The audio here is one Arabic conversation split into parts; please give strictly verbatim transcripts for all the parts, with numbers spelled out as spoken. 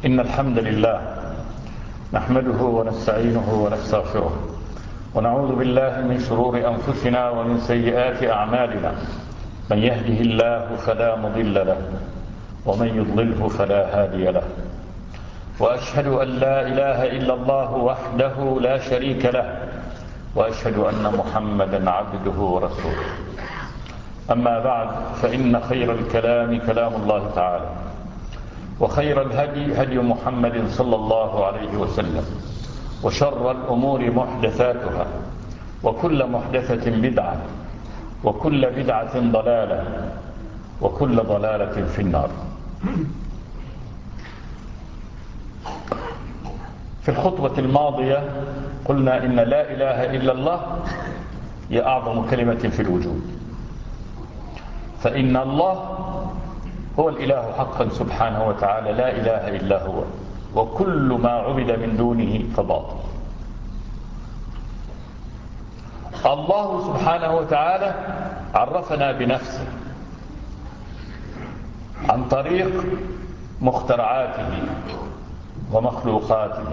إن الحمد لله نحمده ونستعينه ونستغفره ونعوذ بالله من شرور أنفسنا ومن سيئات أعمالنا. من يهده الله فلا مضل له ومن يضلله فلا هادي له، وأشهد أن لا إله إلا الله وحده لا شريك له، وأشهد أن محمدا عبده ورسوله. أما بعد، فإن خير الكلام كلام الله تعالى، وخير الهدي هدي محمد صلى الله عليه وسلم، وشر الأمور محدثاتها، وكل محدثة بدعة، وكل بدعة ضلالة، وكل ضلالة في النار. في الخطبة الماضية قلنا إن لا إله إلا الله هي أعظم كلمة في الوجود، فإن الله هو الإله حقا سبحانه وتعالى، لا إله إلا هو، وكل ما عبد من دونه فباطل. الله سبحانه وتعالى عرفنا بنفسه عن طريق مخترعاته ومخلوقاته،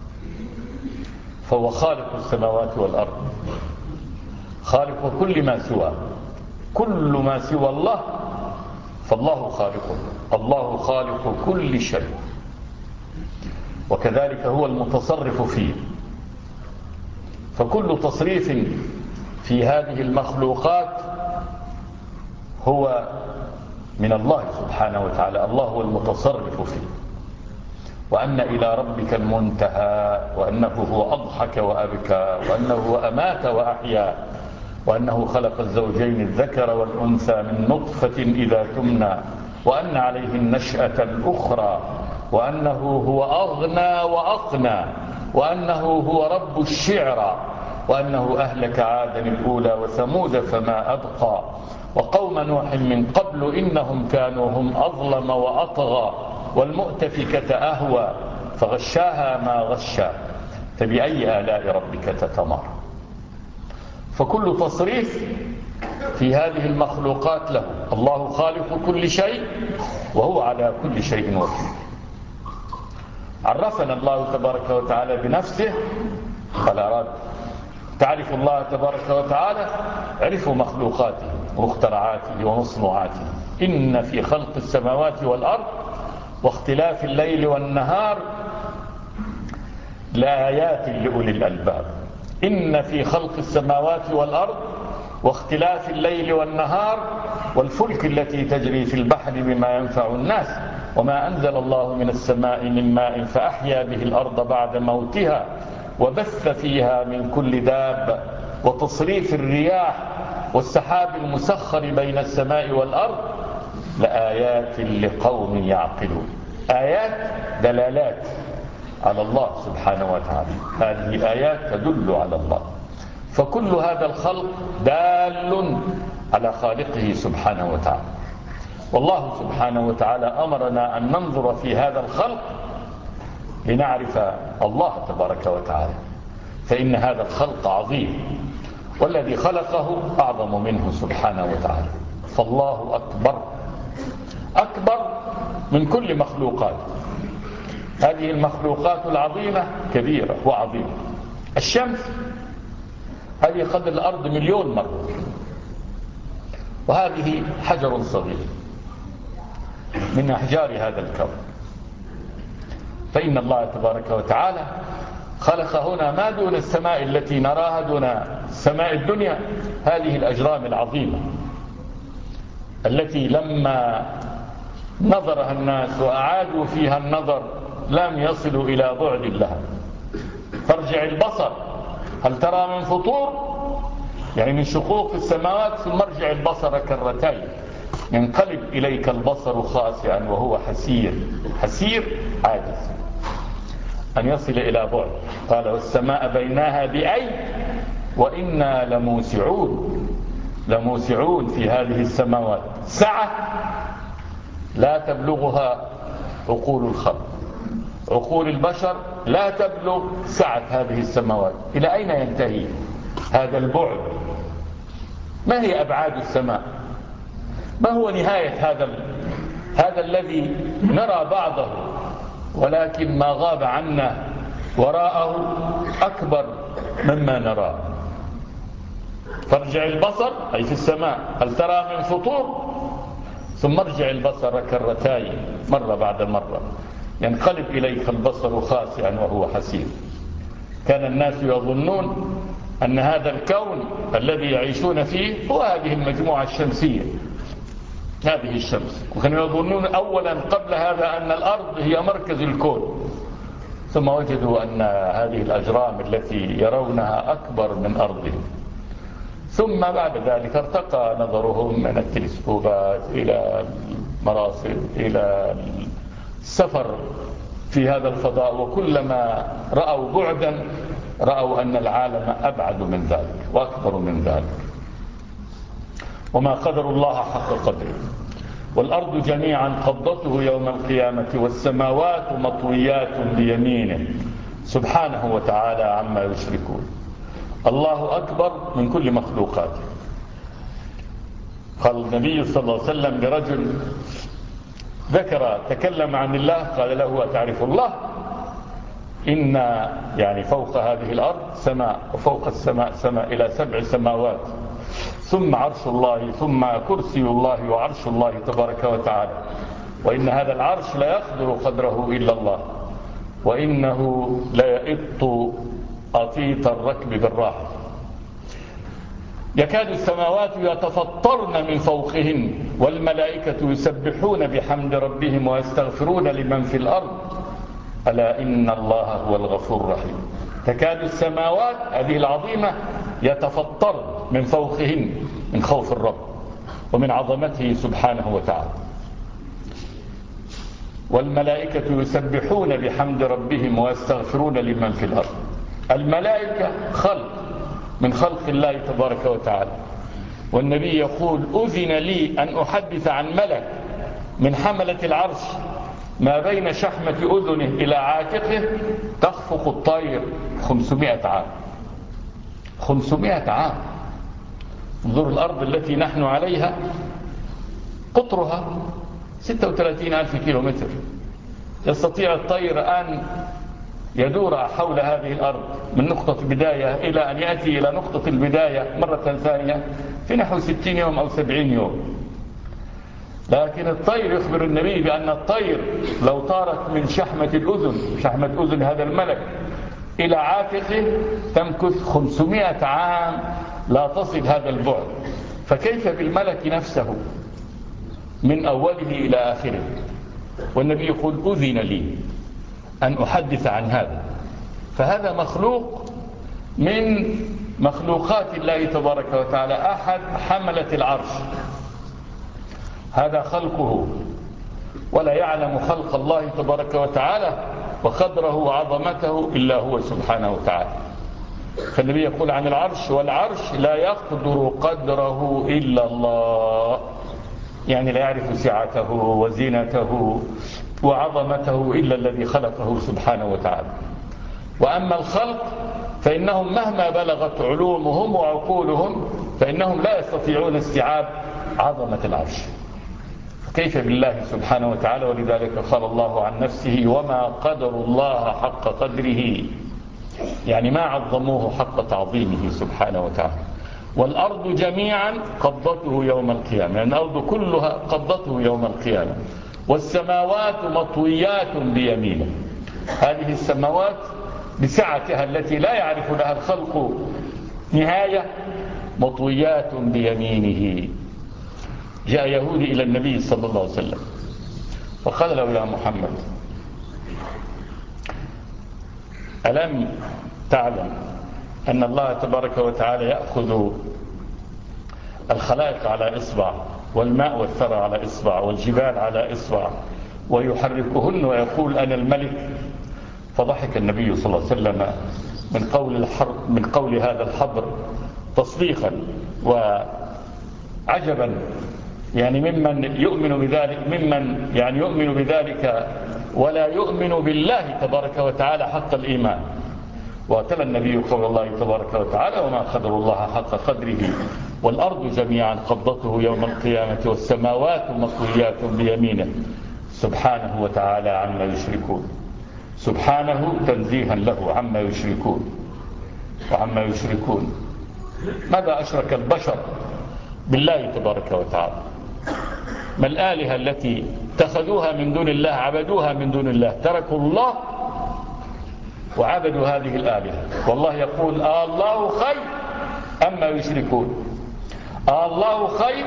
فهو خالق السماوات والأرض، خالق كل ما سوى كل ما سوى الله، فالله خالقه، الله خالق كل شيء، وكذلك هو المتصرف فيه. فكل تصريف في هذه المخلوقات هو من الله سبحانه وتعالى، الله هو المتصرف فيه. وأن إلى ربك المنتهى، وأنه هو أضحك وأبكى، وأنه هو أمات وأحيا، وأنه خلق الزوجين الذكر والأنثى من نطفة إذا تمنى، وأن عليه النشأة الأخرى، وأنه هو أغنى وأقنى، وأنه هو رب الشعرى، وأنه أهلك عادا الأولى وثمود فما أبقى، وقوم نوح من قبل إنهم كانوا هم أظلم وأطغى، والمؤتفكة أهوى فغشاها ما غشى، فبأي آلاء ربك تتمارى. فكل تصريف في هذه المخلوقات له. الله خالق كل شيء، وهو على كل شيء وكيل. عرفنا الله تبارك وتعالى بنفسه، قال أراد تعرف الله تبارك وتعالى، عرفوا مخلوقاته ومخترعاته ومصنوعاته. إن في خلق السماوات والأرض واختلاف الليل والنهار لآيات لأولي الألباب. إن في خلق السماوات والأرض واختلاف الليل والنهار والفلك التي تجري في البحر بما ينفع الناس وما أنزل الله من السماء من ماء فأحيا به الأرض بعد موتها وبث فيها من كل دابة وتصريف الرياح والسحاب المسخر بين السماء والأرض لآيات لقوم يعقلون. آيات دلالات على الله سبحانه وتعالى، هذه آيات تدل على الله. فكل هذا الخلق دال على خالقه سبحانه وتعالى. والله سبحانه وتعالى أمرنا أن ننظر في هذا الخلق لنعرف الله تبارك وتعالى، فإن هذا الخلق عظيم، والذي خلقه أعظم منه سبحانه وتعالى. فالله أكبر أكبر من كل مخلوقات. هذه المخلوقات العظيمة كبيرة وعظيمة. الشمس هذه قدر الأرض مليون مرة، وهذه حجر صغير من أحجار هذا الكون. فإن الله تبارك وتعالى خلق هنا ما دون السماء التي نراها، دون سماء الدنيا، هذه الأجرام العظيمة التي لما نظرها الناس وأعادوا فيها النظر لم يصلوا إلى بعد لها. فارجع البصر هل ترى من فطور، يعني من شقوق في السماوات، ثم ارجع البصر كرتين ينقلب إليك البصر خاسئا وهو حسير. حسير عاجز أن يصل إلى بعد. قال والسماء بيناها بأي وإنا لموسعون لموسعون في هذه السماوات سعة لا تبلغها عقول الخلق، عقول البشر لا تبلغ سعة هذه السماوات. إلى أين ينتهي هذا البعد؟ ما هي أبعاد السماء؟ ما هو نهاية هذا هذا الذي نرى بعضه ولكن ما غاب عنا وراءه أكبر مما نراه. فارجع البصر أي في السماء هل ترى من فطور، ثم ارجع البصر كرتين مرة بعد مرة ينقلب إليك البصر خاسئا وهو حسير. كان الناس يظنون أن هذا الكون الذي يعيشون فيه هو هذه المجموعة الشمسية، هذه الشمس، وكانوا يظنون أولا قبل هذا أن الأرض هي مركز الكون، ثم وجدوا أن هذه الأجرام التي يرونها أكبر من أرضهم. ثم بعد ذلك ارتقى نظرهم من التلسكوبات إلى المراصد إلى السفر في هذا الفضاء، وكلما رأوا بعدا رأوا أن العالم أبعد من ذلك وأكبر من ذلك. وما قدر الله حق قدره. والأرض جميعا قبضته يوم القيامة والسماوات مطويات بيمينه سبحانه وتعالى عما يشركون. الله أكبر من كل مخلوقاته. قال النبي صلى الله عليه وسلم لرجل ذكر تكلم عن الله قال له أتعرف الله؟ إن يعني فوق هذه الأرض سماء، وفوق السماء سماء إلى سبع سماوات، ثم عرش الله، ثم كرسي الله وعرش الله تبارك وتعالى، وإن هذا العرش لا يقدر قدره إلا الله، وإنه لا يئط أطيط الركب بالراحة. يكاد السماوات يتفطرن من فوقهن والملائكة يسبحون بحمد ربهم ويستغفرون لمن في الأرض ألا إن الله هو الغفور الرحيم. تكاد السماوات هذه العظيمة يتفطرن من فوقهن من خوف الرب ومن عظمته سبحانه وتعالى، والملائكة يسبحون بحمد ربهم ويستغفرون لمن في الأرض. الملائكة خلق من خلق الله تبارك وتعالى، والنبي يقول أذن لي أن أحدث عن ملك من حملة العرش ما بين شحمة أذنه إلى عاتقه تخفق الطير خمسمائة عام. خمسمائة عام. انظروا الأرض التي نحن عليها قطرها ستة وثلاثين ألف كيلومتر، يستطيع الطير أن يدور حول هذه الأرض من نقطة بداية إلى أن يأتي إلى نقطة البداية مرة ثانية في نحو ستين يوم أو سبعين يوم. لكن الطير يخبر النبي بأن الطير لو طارت من شحمة الأذن شحمة أذن هذا الملك إلى عاتقه تمكث خمسمائة عام لا تصل هذا البعد، فكيف بالملك نفسه من أوله إلى آخره؟ والنبي يقول أذن لي أن أحدث عن هذا. فهذا مخلوق من مخلوقات الله تبارك وتعالى، أحد حملة العرش، هذا خلقه، ولا يعلم خلق الله تبارك وتعالى وقدره وعظمته إلا هو سبحانه وتعالى. فالنبي يقول عن العرش والعرش لا يقدر قدره إلا الله، يعني لا يعرف سعته وزينته وعظمته إلا الذي خلقه سبحانه وتعالى. وأما الخلق فإنهم مهما بلغت علومهم وعقولهم فإنهم لا يستطيعون استيعاب عظمة العرش، كيف بالله سبحانه وتعالى؟ ولذلك قال الله عن نفسه وما قدر الله حق قدره، يعني ما عظموه حق تعظيمه سبحانه وتعالى. والأرض جميعا قبضته يوم القيامة، يعني الأرض كلها قبضته يوم القيامة. والسماوات مطويات بيمينه، هذه السماوات بسعتها التي لا يعرف لها الخلق نهاية مطويات بيمينه. جاء يهودي إلى النبي صلى الله عليه وسلم وقال له يا محمد ألم تعلم أن الله تبارك وتعالى يأخذ الخلائق على إصبع، والماء والثرى على إصبع، والجبال على إصبع، ويحركهن ويقول أنا الملك؟ فضحك النبي صلى الله عليه وسلم من قول الحر من قول هذا الحبر تصديقا وعجبا، يعني ممن يؤمن بذلك ممن يعني يؤمن بذلك ولا يؤمن بالله تبارك وتعالى حق الإيمان. وتلا النبي قول الله تبارك وتعالى وما قدر الله حق قدره والأرض جميعا قبضته يوم القيامة والسماوات مطويات بيمينه سبحانه وتعالى عما يشركون. سبحانه تنزيها له عما يشركون وعما يشركون. ماذا أشرك البشر بالله تبارك وتعالى؟ ما الآلهة التي اتخذوها من دون الله، عبدوها من دون الله، تركوا الله وعبدوا هذه الآلهة. والله يقول آه الله خير أما يشركون. آه الله خير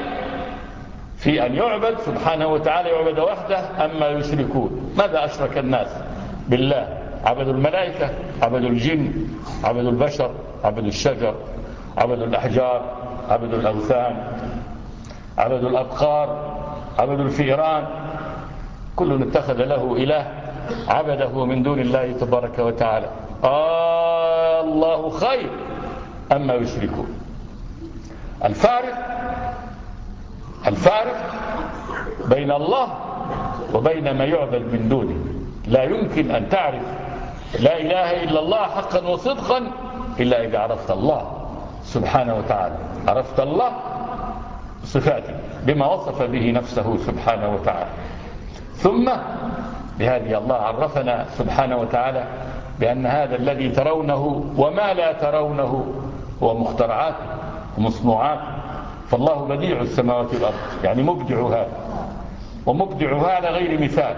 في أن يعبد سبحانه وتعالى، يعبد وحده، أما يشركون. ماذا أشرك الناس بالله؟ عبدوا الملائكة، عبدوا الجن، عبدوا البشر، عبدوا الشجر، عبدوا الأحجار، عبدوا الأوثان، عبدوا الأبقار، عبدوا الفئران. كل اتخذ له إله عبده من دون الله تبارك وتعالى. آه الله خير أما يشركون. الفارق الفارق بين الله وبين ما يعبد من دونه. لا يمكن أن تعرف لا إله إلا الله حقا وصدقا إلا إذا عرفت الله سبحانه وتعالى، عرفت الله صفاته بما وصف به نفسه سبحانه وتعالى. ثم بهذه الله عرفنا سبحانه وتعالى بأن هذا الذي ترونه وما لا ترونه هو مخترعات ومصنوعات. فالله بديع السماوات والأرض، يعني مبدعها، ومبدعها على غير مثال،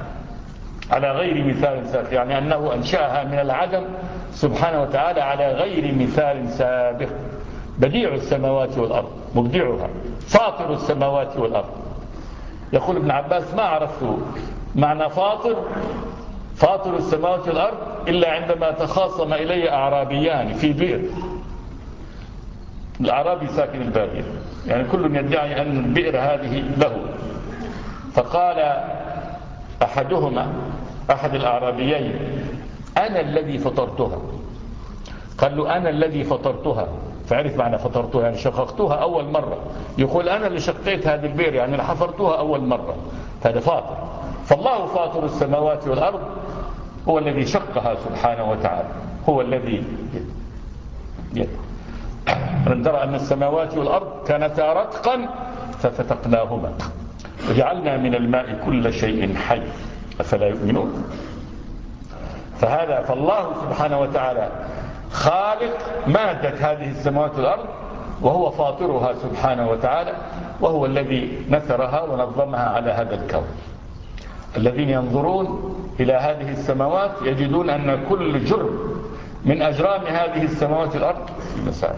على غير مثال سابق، يعني أنه أنشأها من العدم سبحانه وتعالى على غير مثال سابق. بديع السماوات والأرض، مبدعها، فاطر السماوات والأرض. يقول ابن عباس ما عرفت معنى فاطر فاطر السماوات والأرض إلا عندما تخاصم إلي أعرابيان في بئر. الأعرابي ساكن البادية، يعني كل يدعي أن البئر هذه له. فقال أحدهما، أحد الأعرابيين: أنا الذي فطرتها. قال له: أنا الذي فطرتها. فعرف معنى فطرتها، يعني شققتها أول مرة. يقول أنا اللي شقيت هذه البئر، يعني أنا حفرتها أول مرة. هذا فاطر. فالله فاطر السماوات والأرض هو الذي شقها سبحانه وتعالى، هو الذي يد. من درى أن السماوات والأرض كانتا رتقا ففتقناهما وجعلنا من الماء كل شيء حي أفلا يؤمنون. فهذا فالله سبحانه وتعالى خالق مادة هذه السماوات والأرض، وهو فاطرها سبحانه وتعالى، وهو الذي نثرها ونظمها على هذا الكون. الذين ينظرون إلى هذه السماوات يجدون أن كل جرم من أجرام هذه السماوات والأرض في مسار،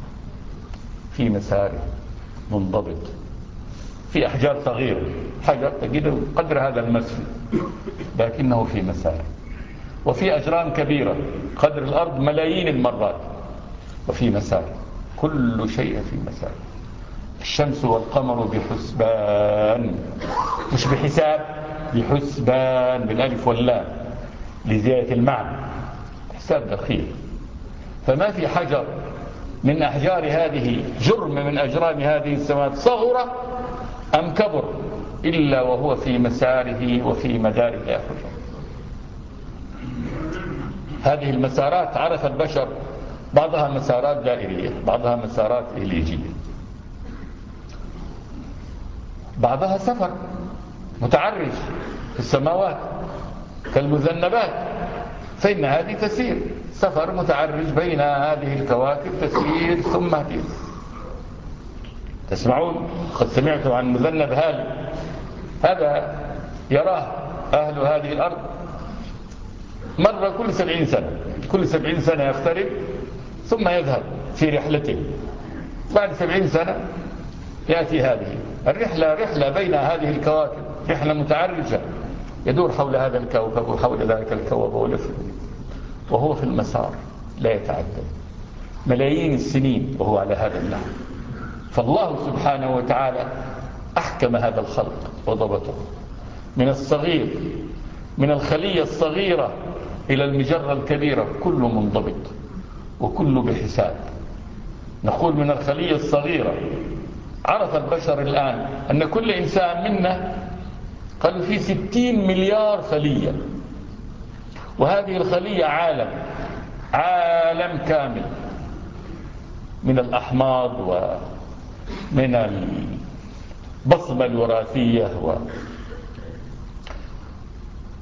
في مسار منضبط، في أحجار صغيرة، حجر تجده قدر هذا المسجد لكنه في مسار، وفي أجرام كبيرة قدر الأرض ملايين المرات وفي مسار. كل شيء في مسار. الشمس والقمر بحسبان، مش بحساب، بحسبان بالألف واللام لزيادة المعنى، حساب دقيق. فما في حجر من أحجار هذه، جرم من أجرام هذه السماوات، صغر أم كبر، إلا وهو في مساره وفي مداره يحجر. هذه المسارات عرف البشر بعضها مسارات دائرية، بعضها مسارات إليجية، بعضها سفر متعرج في السماوات كالمذنبات، فإن هذه تسير سفر متعرج بين هذه الكواكب، تسير ثم تسير. تسمعون قد سمعتم عن مذنب هالي، هذا يراه أهل هذه الأرض مرة كل سبعين سنة، كل سبعين سنة يقترب ثم يذهب في رحلته. بعد سبعين سنة يأتي هذه الرحلة، رحلة بين هذه الكواكب، رحلة متعرجة، يدور حول هذا الكوكب وحول ذلك الكوكب ويلف، وهو في المسار لا يتعدى ملايين السنين وهو على هذا النحو. فالله سبحانه وتعالى أحكم هذا الخلق وضبطه من الصغير، من الخلية الصغيرة إلى المجرة الكبيرة، كله منضبط وكله بحساب. نقول من الخلية الصغيرة. عرف البشر الآن أن كل إنسان منا قالوا في ستين مليار خلية، وهذه الخلية عالم، عالم كامل من الأحماض ومن البصمة الوراثية،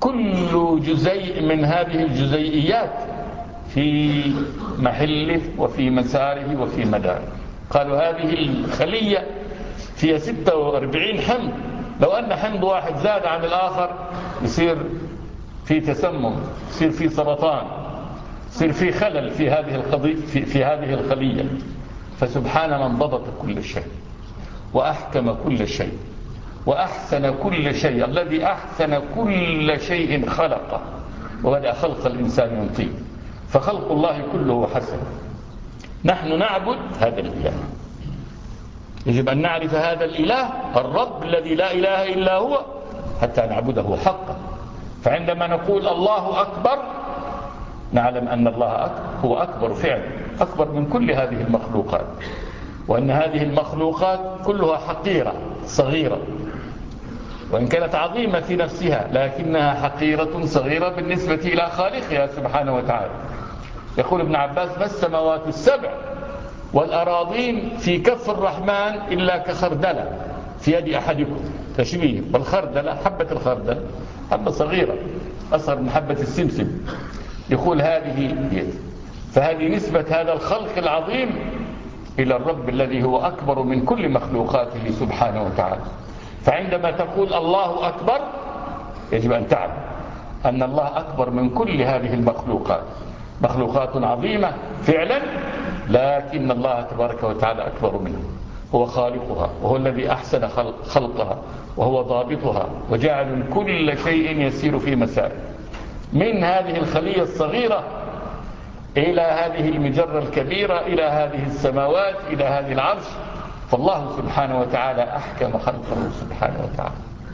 كل جزيء من هذه الجزيئيات في محله وفي مساره وفي مداره. قالوا هذه الخلية فيها ستة وأربعين حمض، لو أن حمض واحد زاد عن الآخر يصير في تسمم، يصير في سرطان، يصير في خلل في هذه القضية في, في هذه الخلية. فسبحان من ضبط كل شيء وأحكم كل شيء وأحسن كل شيء، الذي أحسن كل شيء خلقه وبدأ خلق الإنسان من طين، فخلق الله كله حسن. نحن نعبد هذا الإله، يجب أن نعرف هذا الإله الرب الذي لا إله إلا هو حتى نعبده حقا. فعندما نقول الله أكبر نعلم أن الله أكبر هو أكبر فعلا، أكبر من كل هذه المخلوقات، وأن هذه المخلوقات كلها حقيرة صغيرة، وإن كانت عظيمة في نفسها لكنها حقيرة صغيرة بالنسبة إلى خالقها سبحانه وتعالى. يقول ابن عباس: ما السماوات السبع والأراضين في كف الرحمن إلا كخردلة في يد أحدكم. تشبيه، والخردلة حبة الخردل حبة صغيرة أصغر من حبة السمسم. يقول هذه يد، فهذه نسبة هذا الخلق العظيم إلى الرب الذي هو أكبر من كل مخلوقاته سبحانه وتعالى. فعندما تقول الله أكبر يجب أن تعلم أن الله أكبر من كل هذه المخلوقات، مخلوقات عظيمة فعلا، لكن الله تبارك وتعالى أكبر منها، هو خالقها وهو الذي أحسن خلق خلقها وهو ضابطها وجعل كل شيء يسير في مساره، من هذه الخلية الصغيرة إلى هذه المجرة الكبيرة إلى هذه السماوات إلى هذه العرش. فالله سبحانه وتعالى أحكم خلقه سبحانه وتعالى،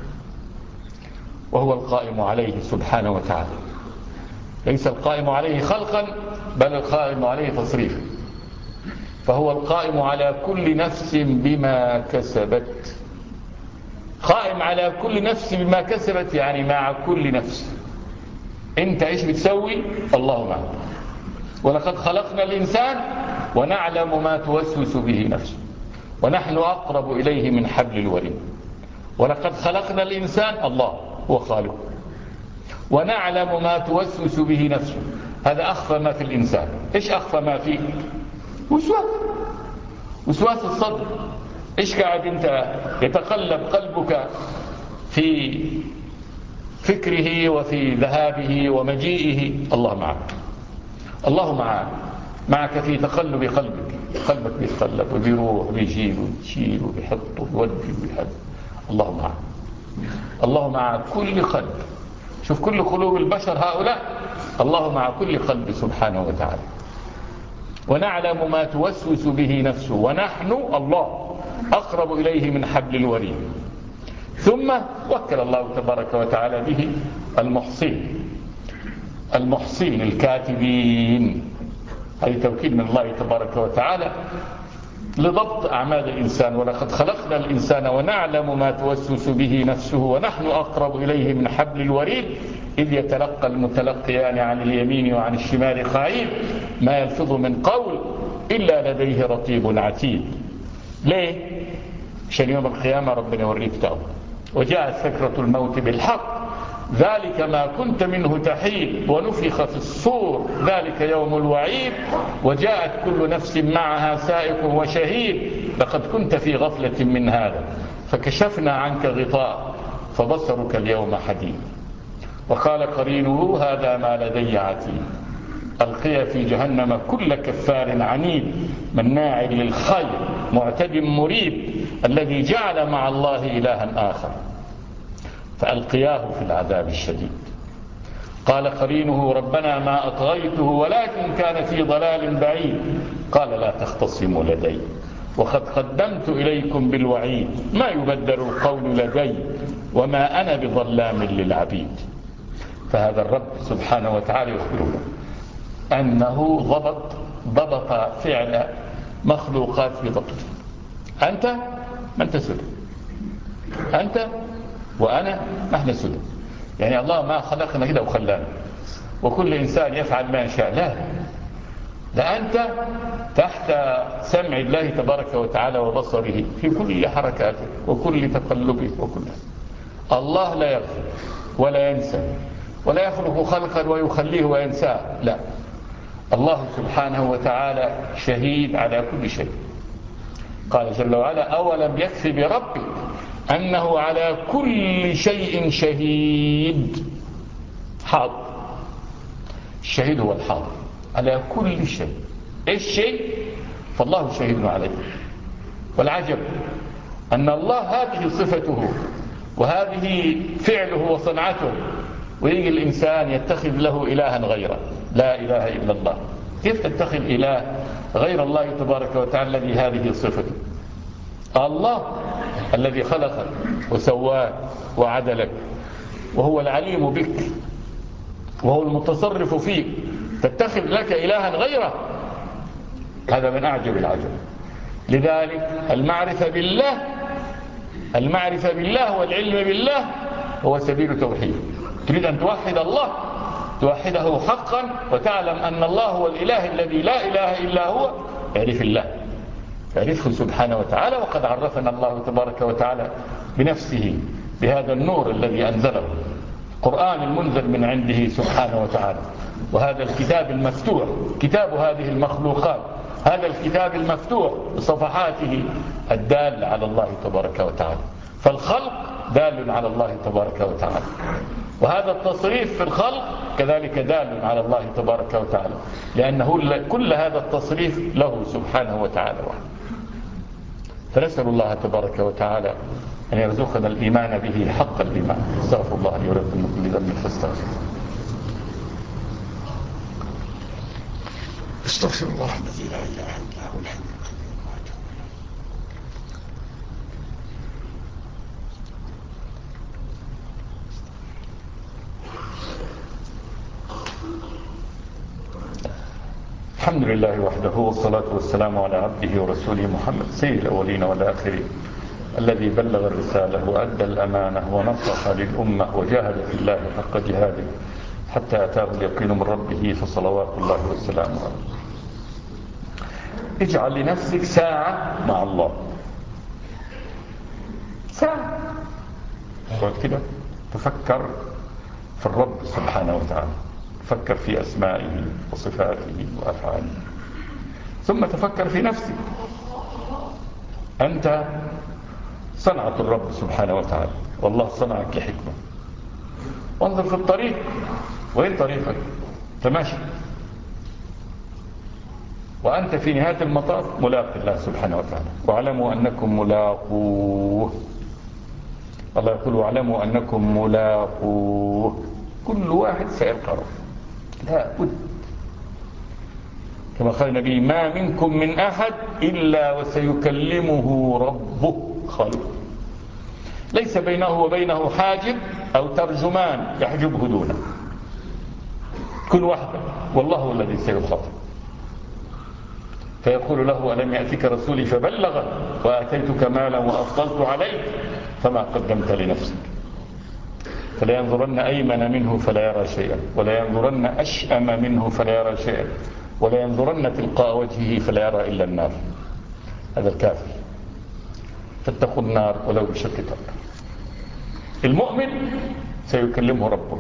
وهو القائم عليه سبحانه وتعالى، ليس القائم عليه خلقا بل القائم عليه تصريفا. فهو القائم على كل نفس بما كسبت، قائم على كل نفس بما كسبت، يعني مع كل نفس. انت ايش بتسوي؟ الله معك. ولقد خلقنا الإنسان ونعلم ما توسوس به نفسه ونحن أقرب إليه من حبل الوريد. ولقد خلقنا الإنسان، الله هو خالقه، ونعلم ما توسوس به نفسه. هذا أخفى ما في الإنسان. إيش أخفى ما فيه؟ وسواس، وسواس الصدر. إيش قاعد أنت يتقلب قلبك في فكره وفي ذهابه ومجيئه؟ الله معك، الله معك، معك في تقلب قلبك. قلبك بيتقلب وبيروح وبيجيب وبيشيل وبيحط ويودي وبيحد. الله معك، الله مع كل قلب. شوف كل قلوب البشر هؤلاء، الله مع كل قلب سبحانه وتعالى. ونعلم ما توسوس به نفسه ونحن الله أقرب إليه من حبل الوريد. ثم وكل الله تبارك وتعالى به المحصين، المحصين الكاتبين. هذه توكيد من الله تبارك وتعالى لضبط أعمال الإنسان. ولقد خلقنا الإنسان ونعلم ما توسوس به نفسه ونحن أقرب إليه من حبل الوريد إذ يتلقى المتلقيان عن اليمين وعن الشمال قعيد ما يلفظ من قول إلا لديه رقيب عتيد. ليه؟ عشان يوم القيامة ربنا يوريك تأوه. وجاءت سكرة الموت بالحق ذلك ما كنت منه تحيد ونفخ في الصور ذلك يوم الوعيد وجاءت كل نفس معها سائق وشهيد لقد كنت في غفلة من هذا فكشفنا عنك غطاء فبصرك اليوم حديد. وقال قرينه هذا ما لدي عتيد ألقي في جهنم كل كفار عنيد مناع للخير معتد مريب الذي جعل مع الله إلها آخر فألقياه في العذاب الشديد. قال قرينه ربنا ما أطغيته ولكن كان في ضلال بعيد قال لا تختصموا لدي وقد قدمت إليكم بالوعيد ما يبدل القول لدي وما أنا بظلام للعبيد. فهذا الرب سبحانه وتعالى يخبرنا أنه ضبط ضبط فعل مخلوقات في ضبطه. أنت من تسد، أنت وأنا نحن سد. يعني الله ما خلقنا كده وخلانا وكل إنسان يفعل ما يشاء، لا، لا، أنت تحت سمع الله تبارك وتعالى وبصره في كل حركاته وكل تقلبه وكل. الله لا يغفل ولا ينسى ولا يخلق خلقا ويخليه وينساه، لا، الله سبحانه وتعالى شهيد على كل شيء. قال جل وعلا: أولم يكف بربك أنه على كل شيء شهيد. حاضر، الشهيد هو الحاضر على كل شيء. إيش شيء؟ فالله شهيد عليه. والعجب أن الله هذه صفته وهذه فعله وصنعته، ويجي الإنسان يتخذ له إلها غيره. لا إله إلا الله. كيف تتخذ إله غير الله تبارك وتعالى الذي هذه صفته؟ الله الذي خلقك وسواك وعدلك، وهو العليم بك، وهو المتصرف فيك، تتخذ لك إلها غيره؟ هذا من أعجب العجب. لذلك المعرفة بالله المعرفة بالله والعلم بالله هو سبيل توحيد. تريد أن توحد الله، توحده حقا، وتعلم أن الله هو الإله الذي لا إله إلا هو، اعرف الله، اعرفه سبحانه وتعالى. وقد عرفنا الله تبارك وتعالى بنفسه بهذا النور الذي أنزله، القرآن المنزل من عنده سبحانه وتعالى، وهذا الكتاب المفتوح، كتاب هذه المخلوقات، هذا الكتاب المفتوح بصفحاته الدالة على الله تبارك وتعالى. فالخلق دال على الله تبارك وتعالى، وهذا التصريف في الخلق كذلك دال على الله تبارك وتعالى، لأنه كل هذا التصريف له سبحانه وتعالى وحده. فنسأل الله تبارك وتعالى أن يرزقنا الإيمان به حق الإيمان. استغفر الله لي ولكم من كل ذنب فاستغفروه. استغفر الله الذي لا إله إلا هو الحي القيوم وأتوب إليه. الحمد لله وحده، والصلاة والسلام على عبده ورسوله محمد سيد الأولين والآخرين، الذي بلغ الرسالة وأدى الأمانة ونصح للأمة وجاهد في الله حق جهاده حتى أتاه اليقين من ربه، فصلوات الله والسلام عليه. اجعل لنفسك ساعة مع الله، ساعة قلت كده، تفكر في الرب سبحانه وتعالى، تفكر في أسمائه وصفاته وأفعاله، ثم تفكر في نفسك. أنت صنعة الرب سبحانه وتعالى، والله صنعك لحكمة. وانظر في الطريق، وين طريقك؟ تماشي، وأنت في نهاية المطاف ملاق الله سبحانه وتعالى. واعلموا أنكم ملاقوه. الله يقول: واعلموا أنكم ملاقوه. كل واحد سيلقى ربه، لا بد. كما قال النبي: ما منكم من أحد إلا وسيكلمه ربه خالقه. ليس بينه وبينه حاجب أو ترجمان يحجبه دونه، كل واحد، والله هو الذي سيخاطب. فيقول له: ألم يأتك رسولي فبلغ وآتيتك مالا وأفضلت عليك فما قدمت لنفسك. فلا ينظرن أيمن منه فلا يرى شيئا، ولا ينظرن أشأم منه فلا يرى شيئا، ولا ينظرن تلقاء وجهه فلا يرى إلا النار. هذا الكافر، فاتقوا النار ولو بشق تمرة. المؤمن سيكلمه ربه،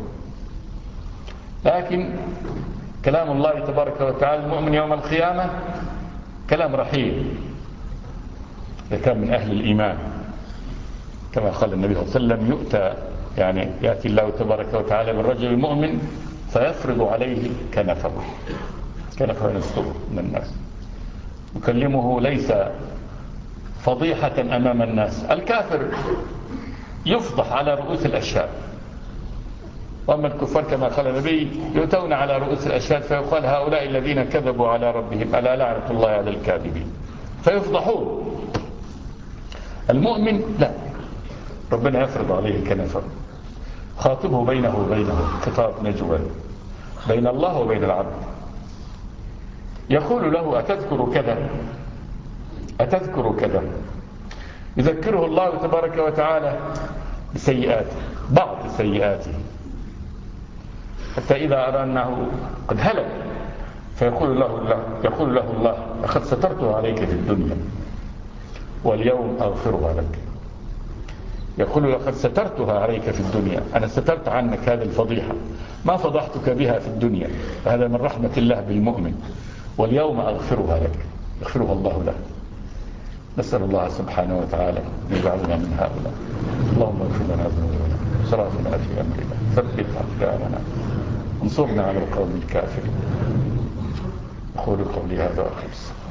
لكن كلام الله تبارك وتعالى المؤمن يوم القيامة كلام رحيم إذا كان من أهل الإيمان. كما قال النبي صلى الله عليه وسلم: يؤتى يعني يأتي الله تبارك وتعالى بالرجل المؤمن فيفرض عليه كنفه، كنفه ينستره من الناس، يكلمه ليس فضيحة أمام الناس. الكافر يفضح على رؤوس الأشهاد، وأما الكفار كما قال النبي يؤتون على رؤوس الأشهاد فيقال: هؤلاء الذين كذبوا على ربهم ألا لعنة الله على الكاذبين، فيفضحون. المؤمن لا، ربنا يفرض عليه كنفه، خاطبه بينه وبينه خطاب نجوى بين الله وبين العبد، يقول له: أتذكر كذا أتذكر كذا. يذكره الله تبارك وتعالى بسيئاته، بعض سيئاته، حتى إذا أرى أنه قد هلك فيقول له الله يقول له الله: لقد سترته عليك في الدنيا واليوم أغفرها لك. يقول لقد سترتها عليك في الدنيا، أنا سترت عنك هذه الفضيحة، ما فضحتك بها في الدنيا، هذا من رحمة الله بالمؤمن، واليوم أغفرها لك، يغفرها الله له. نسأل الله سبحانه وتعالى أن يجعلنا من هؤلاء. اللهم اغفر لنا ذنوبنا وإسرافنا في أمرنا، ثبت أقدامنا، انصرنا على القوم الكافرين. أقول قولي هذا وأخلص.